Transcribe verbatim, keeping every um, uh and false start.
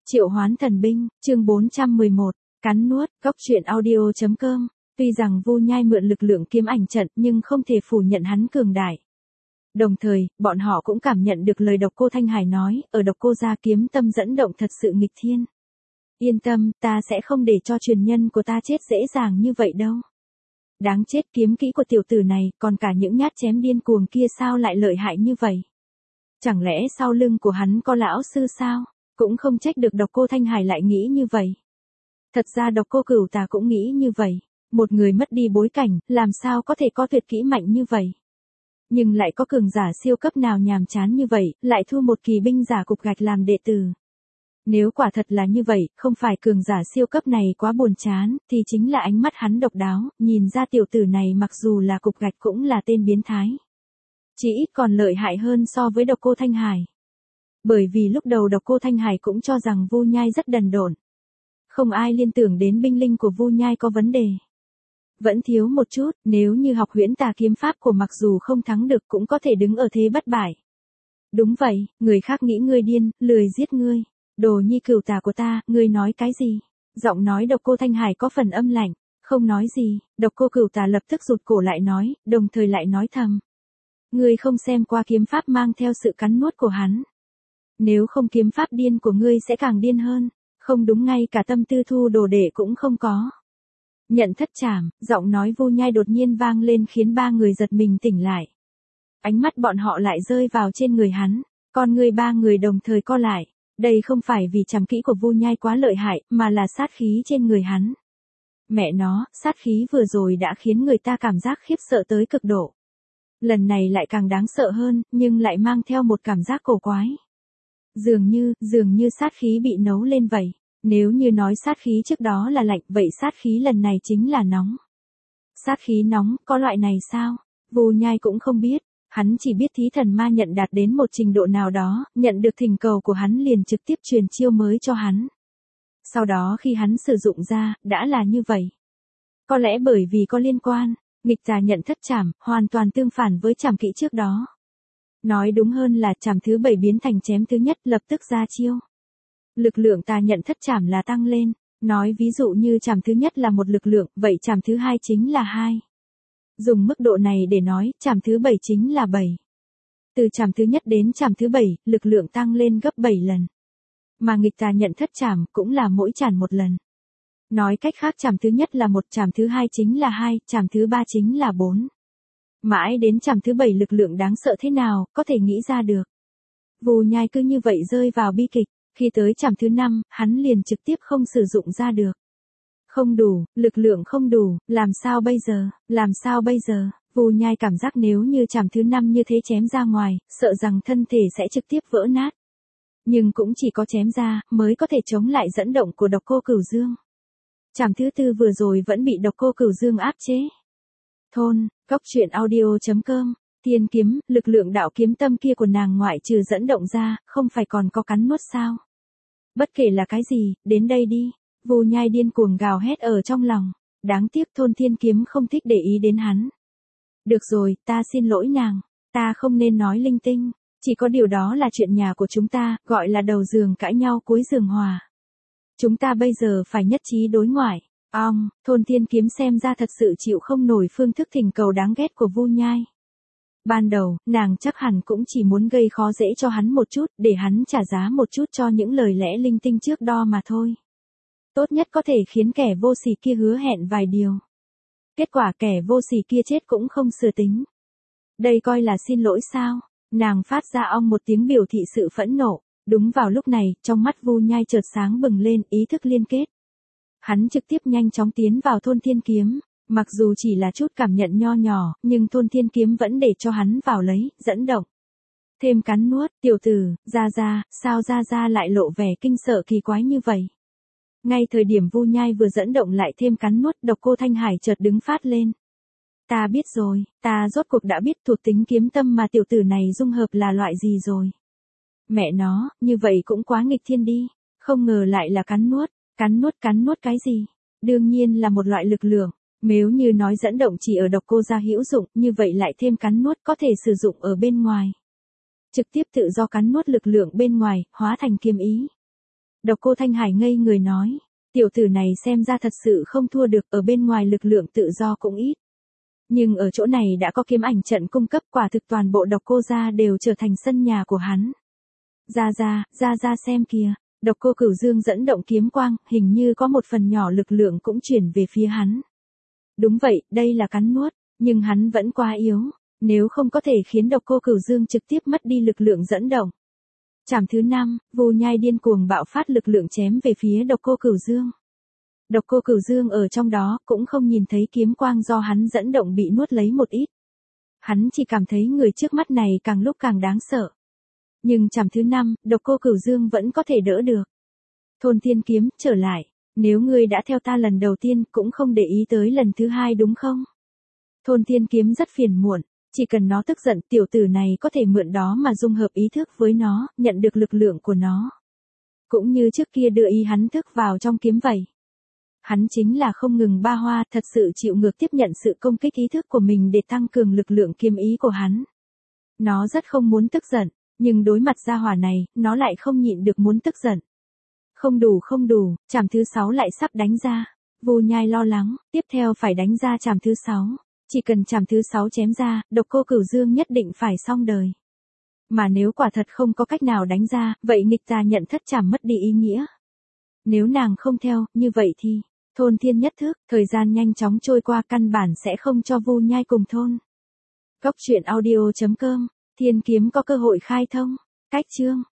Triệu hoán thần binh, chương bốn trăm mười một, cắn nuốt, góc truyện audio chấm com. Tuy rằng Vu Nhai mượn lực lượng kiếm ảnh trận nhưng không thể phủ nhận hắn cường đại. Đồng thời, bọn họ cũng cảm nhận được lời Độc Cô Thanh Hải nói, ở Độc Cô gia kiếm tâm dẫn động thật sự nghịch thiên. Yên tâm, ta sẽ không để cho truyền nhân của ta chết dễ dàng như vậy đâu. Đáng chết, kiếm kỹ của tiểu tử này, còn cả những nhát chém điên cuồng kia sao lại lợi hại như vậy? Chẳng lẽ sau lưng của hắn có lão sư sao? Cũng không trách được Độc Cô Thanh Hải lại nghĩ như vậy. Thật ra Độc Cô Cửu Tà cũng nghĩ như vậy. Một người mất đi bối cảnh, làm sao có thể có tuyệt kỹ mạnh như vậy? Nhưng lại có cường giả siêu cấp nào nhàm chán như vậy, lại thu một kỳ binh giả cục gạch làm đệ tử. Nếu quả thật là như vậy, không phải cường giả siêu cấp này quá buồn chán, thì chính là ánh mắt hắn độc đáo, nhìn ra tiểu tử này mặc dù là cục gạch cũng là tên biến thái. Chỉ ít còn lợi hại hơn so với Độc Cô Thanh Hải. Bởi vì lúc đầu Độc Cô Thanh Hải cũng cho rằng Vu Nhai rất đần độn. Không ai liên tưởng đến binh linh của Vu Nhai có vấn đề. Vẫn thiếu một chút, nếu như học huyễn tà kiếm pháp của mặc dù không thắng được cũng có thể đứng ở thế bất bại. Đúng vậy, người khác nghĩ ngươi điên, lười giết ngươi. Đồ nhi cửu tà của ta, ngươi nói cái gì? Giọng nói Độc Cô Thanh Hải có phần âm lạnh, không nói gì, Độc Cô Cửu Tà lập tức rụt cổ lại nói, đồng thời lại nói thầm. Ngươi không xem qua kiếm pháp mang theo sự cắn nuốt của hắn. Nếu không kiếm pháp điên của ngươi sẽ càng điên hơn, không đúng ngay cả tâm tư thu đồ đệ cũng không có. Nhận thất trảm, giọng nói Vu Nhai đột nhiên vang lên khiến ba người giật mình tỉnh lại. Ánh mắt bọn họ lại rơi vào trên người hắn, con người ba người đồng thời co lại. Đây không phải vì trảm kỹ của Vu Nhai quá lợi hại, mà là sát khí trên người hắn. Mẹ nó, sát khí vừa rồi đã khiến người ta cảm giác khiếp sợ tới cực độ. Lần này lại càng đáng sợ hơn, nhưng lại mang theo một cảm giác cổ quái. Dường như, dường như sát khí bị nấu lên vậy. Nếu như nói sát khí trước đó là lạnh, vậy sát khí lần này chính là nóng. Sát khí nóng, có loại này sao? Vu Nhai cũng không biết. Hắn chỉ biết thí thần ma nhận đạt đến một trình độ nào đó, nhận được thỉnh cầu của hắn liền trực tiếp truyền chiêu mới cho hắn. Sau đó khi hắn sử dụng ra, đã là như vậy. Có lẽ bởi vì có liên quan, nghịch tà nhận thất trảm, hoàn toàn tương phản với trảm kỹ trước đó. Nói đúng hơn là trảm thứ bảy biến thành chém thứ nhất lập tức ra chiêu. Lực lượng tà nhận thất trảm là tăng lên, nói ví dụ như trảm thứ nhất là một lực lượng, vậy trảm thứ hai chính là hai. Dùng mức độ này để nói, trảm thứ bảy chính là bảy. Từ trảm thứ nhất đến trảm thứ bảy, lực lượng tăng lên gấp bảy lần. Mà nghịch tà nhận thất trảm cũng là mỗi trảm một lần. Nói cách khác trảm thứ nhất là một, trảm thứ hai chính là hai, trảm thứ ba chính là bốn. Mãi đến trảm thứ bảy lực lượng đáng sợ thế nào, có thể nghĩ ra được. Vu Nhai cứ như vậy rơi vào bi kịch, khi tới trảm thứ năm, hắn liền trực tiếp không sử dụng ra được. Không đủ, lực lượng không đủ, làm sao bây giờ, làm sao bây giờ, Vu Nhai cảm giác nếu như trảm thứ năm như thế chém ra ngoài, sợ rằng thân thể sẽ trực tiếp vỡ nát. Nhưng cũng chỉ có chém ra, mới có thể chống lại dẫn động của Độc Cô Cửu Dương. Trảm thứ tư vừa rồi vẫn bị Độc Cô Cửu Dương áp chế. Thôn, góc truyện audio chấm com, Tiên kiếm, lực lượng đạo kiếm tâm kia của nàng ngoại trừ dẫn động ra, không phải còn có cắn nuốt sao? Bất kể là cái gì, đến đây đi. Vu Nhai điên cuồng gào hét ở trong lòng, đáng tiếc Thôn Thiên Kiếm không thích để ý đến hắn. Được rồi, ta xin lỗi nàng, ta không nên nói linh tinh, chỉ có điều đó là chuyện nhà của chúng ta, gọi là đầu giường cãi nhau cuối giường hòa. Chúng ta bây giờ phải nhất trí đối ngoại. Ong, Thôn Thiên Kiếm xem ra thật sự chịu không nổi phương thức thỉnh cầu đáng ghét của Vu Nhai. Ban đầu, nàng chắc hẳn cũng chỉ muốn gây khó dễ cho hắn một chút, để hắn trả giá một chút cho những lời lẽ linh tinh trước đó mà thôi. Tốt nhất có thể khiến kẻ vô sỉ kia hứa hẹn vài điều. Kết quả kẻ vô sỉ kia chết cũng không sửa tính. Đây coi là xin lỗi sao? Nàng phát ra ong một tiếng biểu thị sự phẫn nộ. Đúng vào lúc này, trong mắt Vu Nhai chợt sáng bừng lên ý thức liên kết. Hắn trực tiếp nhanh chóng tiến vào Thôn Thiên Kiếm. Mặc dù chỉ là chút cảm nhận nho nhỏ, nhưng Thôn Thiên Kiếm vẫn để cho hắn vào lấy, dẫn động. Thêm cắn nuốt, tiểu tử, ra ra, sao ra ra lại lộ vẻ kinh sợ kỳ quái như vậy? Ngay thời điểm Vu Nhai vừa dẫn động lại thêm cắn nuốt, Độc Cô Thanh Hải chợt đứng phát lên. Ta biết rồi, ta rốt cuộc đã biết thuộc tính kiếm tâm mà tiểu tử này dung hợp là loại gì rồi. Mẹ nó, như vậy cũng quá nghịch thiên đi, không ngờ lại là cắn nuốt, cắn nuốt cắn nuốt cái gì? Đương nhiên là một loại lực lượng, nếu như nói dẫn động chỉ ở Độc Cô gia hữu dụng, như vậy lại thêm cắn nuốt có thể sử dụng ở bên ngoài. Trực tiếp tự do cắn nuốt lực lượng bên ngoài, hóa thành kiếm ý. Độc Cô Thanh Hải ngây người nói, tiểu tử này xem ra thật sự không thua được, ở bên ngoài lực lượng tự do cũng ít. Nhưng ở chỗ này đã có kiếm ảnh trận cung cấp, quả thực toàn bộ Độc Cô gia đều trở thành sân nhà của hắn. Ra ra, ra ra xem kìa, Độc Cô Cửu Dương dẫn động kiếm quang, hình như có một phần nhỏ lực lượng cũng chuyển về phía hắn. Đúng vậy, đây là cắn nuốt, nhưng hắn vẫn quá yếu, nếu không có thể khiến Độc Cô Cửu Dương trực tiếp mất đi lực lượng dẫn động. Trảm thứ năm, Vu Nhai điên cuồng bạo phát lực lượng chém về phía Độc Cô Cửu Dương. Độc Cô Cửu Dương ở trong đó cũng không nhìn thấy kiếm quang do hắn dẫn động bị nuốt lấy một ít. Hắn chỉ cảm thấy người trước mắt này càng lúc càng đáng sợ. Nhưng trảm thứ năm, Độc Cô Cửu Dương vẫn có thể đỡ được. Thôn Thiên Kiếm, trở lại, nếu ngươi đã theo ta lần đầu tiên cũng không để ý tới lần thứ hai đúng không? Thôn Thiên Kiếm rất phiền muộn, chỉ cần nó tức giận tiểu tử này có thể mượn đó mà dung hợp ý thức với nó, nhận được lực lượng của nó. Cũng như trước kia đưa ý hắn thức vào trong kiếm vậy. Hắn chính là không ngừng ba hoa, thật sự chịu ngược tiếp nhận sự công kích ý thức của mình để tăng cường lực lượng kiếm ý của hắn. Nó rất không muốn tức giận, nhưng đối mặt gia hỏa này, nó lại không nhịn được muốn tức giận. Không đủ không đủ, trảm thứ sáu lại sắp đánh ra. Vu Nhai lo lắng, tiếp theo phải đánh ra trảm thứ sáu. Chỉ cần trảm thứ sáu chém ra, Độc Cô Cửu Dương nhất định phải xong đời. Mà nếu quả thật không có cách nào đánh ra, vậy nghịch tà nhận thất trảm mất đi ý nghĩa. Nếu nàng không theo, như vậy thì, thôn thiên nhất thức, thời gian nhanh chóng trôi qua căn bản sẽ không cho Vu Nhai cùng thôn. Cốc truyện audio chấm com, Thiên Kiếm có cơ hội khai thông. Cách chương